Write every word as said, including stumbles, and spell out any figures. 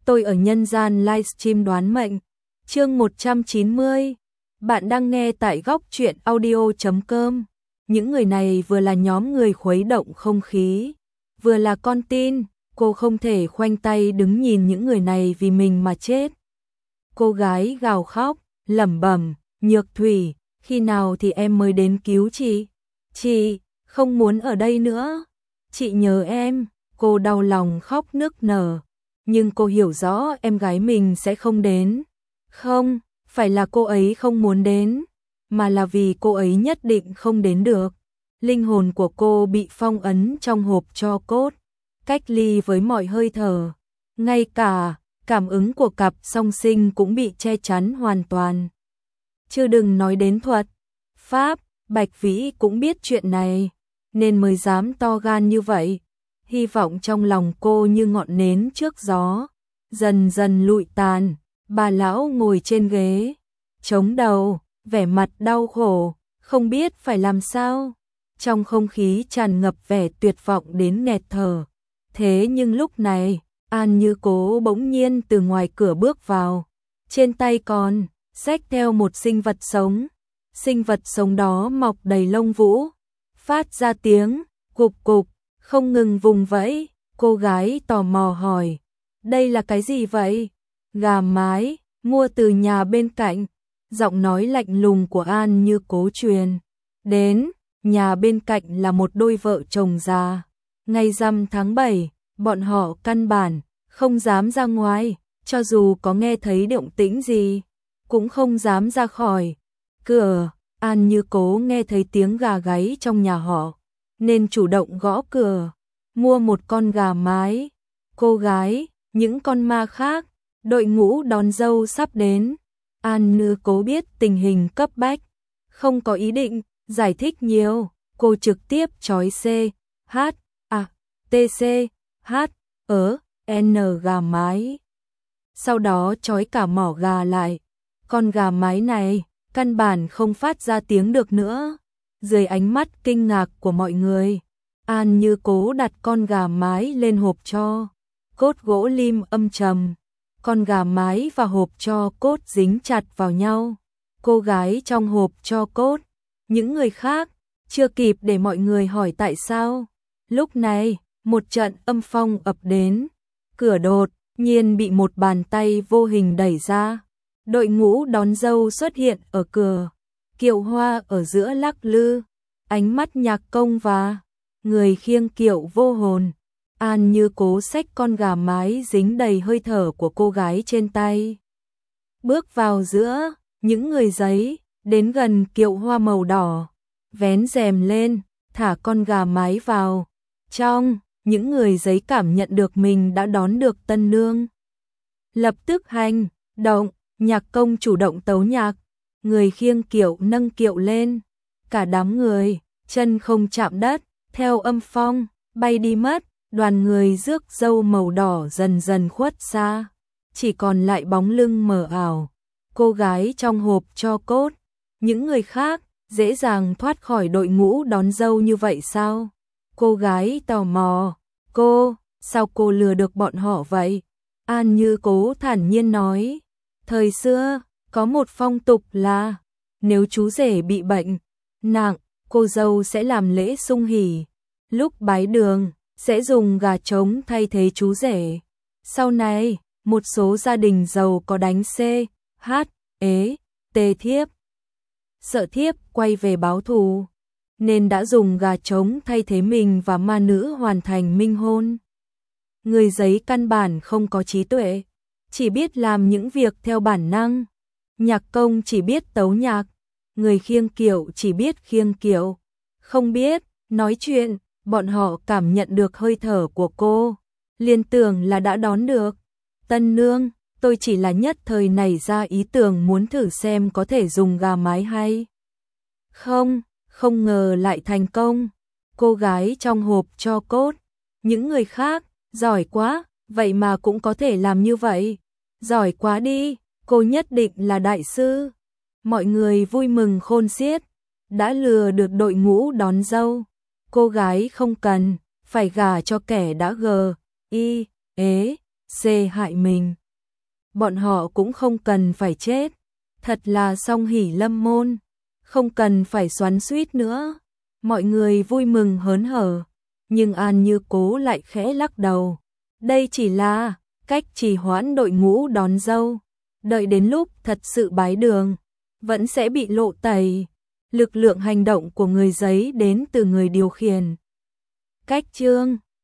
tôi ở nhân gian livestream đoán mệnh. Chương một trăm chín mươi. Bạn đang nghe tại góc truyện audio chấm com. Những người này vừa là nhóm người khuấy động không khí, vừa là con tin, cô không thể khoanh tay đứng nhìn những người này vì mình mà chết. Cô gái gào khóc, lẩm bẩm, Nhược Thủy, khi nào thì em mới đến cứu chị? Chị, không muốn ở đây nữa. Chị nhớ em, cô đau lòng khóc nức nở. Nhưng cô hiểu rõ em gái mình sẽ không đến. Không, phải là cô ấy không muốn đến, mà là vì cô ấy nhất định không đến được. Linh hồn của cô bị phong ấn trong hộp tro cốt, cách ly với mọi hơi thở. Ngay cả cảm ứng của cặp song sinh cũng bị che chắn hoàn toàn. Chứ đừng nói đến thuật pháp, Bạch Vĩ cũng biết chuyện này, nên mới dám to gan như vậy. Hy vọng trong lòng cô như ngọn nến trước gió, dần dần lụi tàn. Bà lão ngồi trên ghế, chống đầu, vẻ mặt đau khổ, không biết phải làm sao. Trong không khí tràn ngập vẻ tuyệt vọng đến nghẹt thở. Thế nhưng lúc này, An Như Cố bỗng nhiên từ ngoài cửa bước vào. Trên tay còn xách theo một sinh vật sống. Sinh vật sống đó mọc đầy lông vũ, phát ra tiếng cục cục, không ngừng vùng vẫy. Cô gái tò mò hỏi, đây là cái gì vậy? Gà mái, mua từ nhà bên cạnh. Giọng nói lạnh lùng của An Như Cố truyền đến. Nhà bên cạnh là một đôi vợ chồng già. Ngày rằm tháng bảy, bọn họ căn bản không dám ra ngoài, cho dù có nghe thấy động tĩnh gì, cũng không dám ra khỏi cửa. An Như Cố nghe thấy tiếng gà gáy trong nhà họ, nên chủ động gõ cửa, mua một con gà mái. Cô gái, những con ma khác, đội ngũ đón dâu sắp đến. An Như Cố biết tình hình cấp bách, không có ý định giải thích nhiều, cô trực tiếp trói C, H, A, T, C, H, ớ, N gà mái. Sau đó trói cả mỏ gà lại. Con gà mái này căn bản không phát ra tiếng được nữa. Dưới ánh mắt kinh ngạc của mọi người, An Như Cố đặt con gà mái lên hộp tro cốt gỗ lim âm trầm. Con gà mái và hộp tro cốt dính chặt vào nhau. Cô gái trong hộp tro cốt, những người khác chưa kịp để mọi người hỏi tại sao. Lúc này, một trận âm phong ập đến. Cửa đột nhiên bị một bàn tay vô hình đẩy ra. Đội ngũ đón dâu xuất hiện ở cửa. Kiệu hoa ở giữa lắc lư. Ánh mắt Nhạc Công và người khiêng kiệu vô hồn. An Như Cố xách con gà mái dính đầy hơi thở của cô gái trên tay. Bước vào giữa những người giấy, đến gần kiệu hoa màu đỏ. Vén rèm lên, thả con gà mái vào. Trong, những người giấy cảm nhận được mình đã đón được tân nương. Lập tức hành động, Nhạc Công chủ động tấu nhạc. Người khiêng kiệu nâng kiệu lên. Cả đám người, chân không chạm đất, theo âm phong, bay đi mất. Đoàn người rước dâu màu đỏ dần dần khuất xa, chỉ còn lại bóng lưng mờ ảo. Cô gái trong hộp tro cốt, những người khác dễ dàng thoát khỏi đội ngũ đón dâu như vậy sao? Cô gái tò mò, cô, sao cô lừa được bọn họ vậy? An Như Cố thản nhiên nói, thời xưa, có một phong tục là, nếu chú rể bị bệnh nặng, cô dâu sẽ làm lễ sung hỉ. Lúc bái đường, sẽ dùng gà trống thay thế chú rể. Sau này, một số gia đình giàu có đánh C, H, ế, T thiếp. Sợ thiếp quay về báo thù, nên đã dùng gà trống thay thế mình và ma nữ hoàn thành minh hôn. Người giấy căn bản không có trí tuệ, chỉ biết làm những việc theo bản năng. Nhạc Công chỉ biết tấu nhạc, người khiêng kiệu chỉ biết khiêng kiệu, không biết nói chuyện. Bọn họ cảm nhận được hơi thở của cô, liên tưởng là đã đón được tân nương. Tôi chỉ là nhất thời nảy ra ý tưởng muốn thử xem có thể dùng gà mái hay không, không ngờ lại thành công. Cô gái trong hộp tro cốt, những người khác, giỏi quá, vậy mà cũng có thể làm như vậy. Giỏi quá đi, cô nhất định là đại sư. Mọi người vui mừng khôn xiết, đã lừa được đội ngũ đón dâu. Cô gái không cần phải gả cho kẻ đã gờ, y, ế, xê hại mình. Bọn họ cũng không cần phải chết, thật là song hỷ lâm môn, không cần phải xoắn xuýt nữa. Mọi người vui mừng hớn hở, nhưng An Như Cố lại khẽ lắc đầu. Đây chỉ là cách trì hoãn đội ngũ đón dâu, đợi đến lúc thật sự bái đường, vẫn sẽ bị lộ tẩy. Lực lượng hành động của người giấy đến từ người điều khiển. Cách chương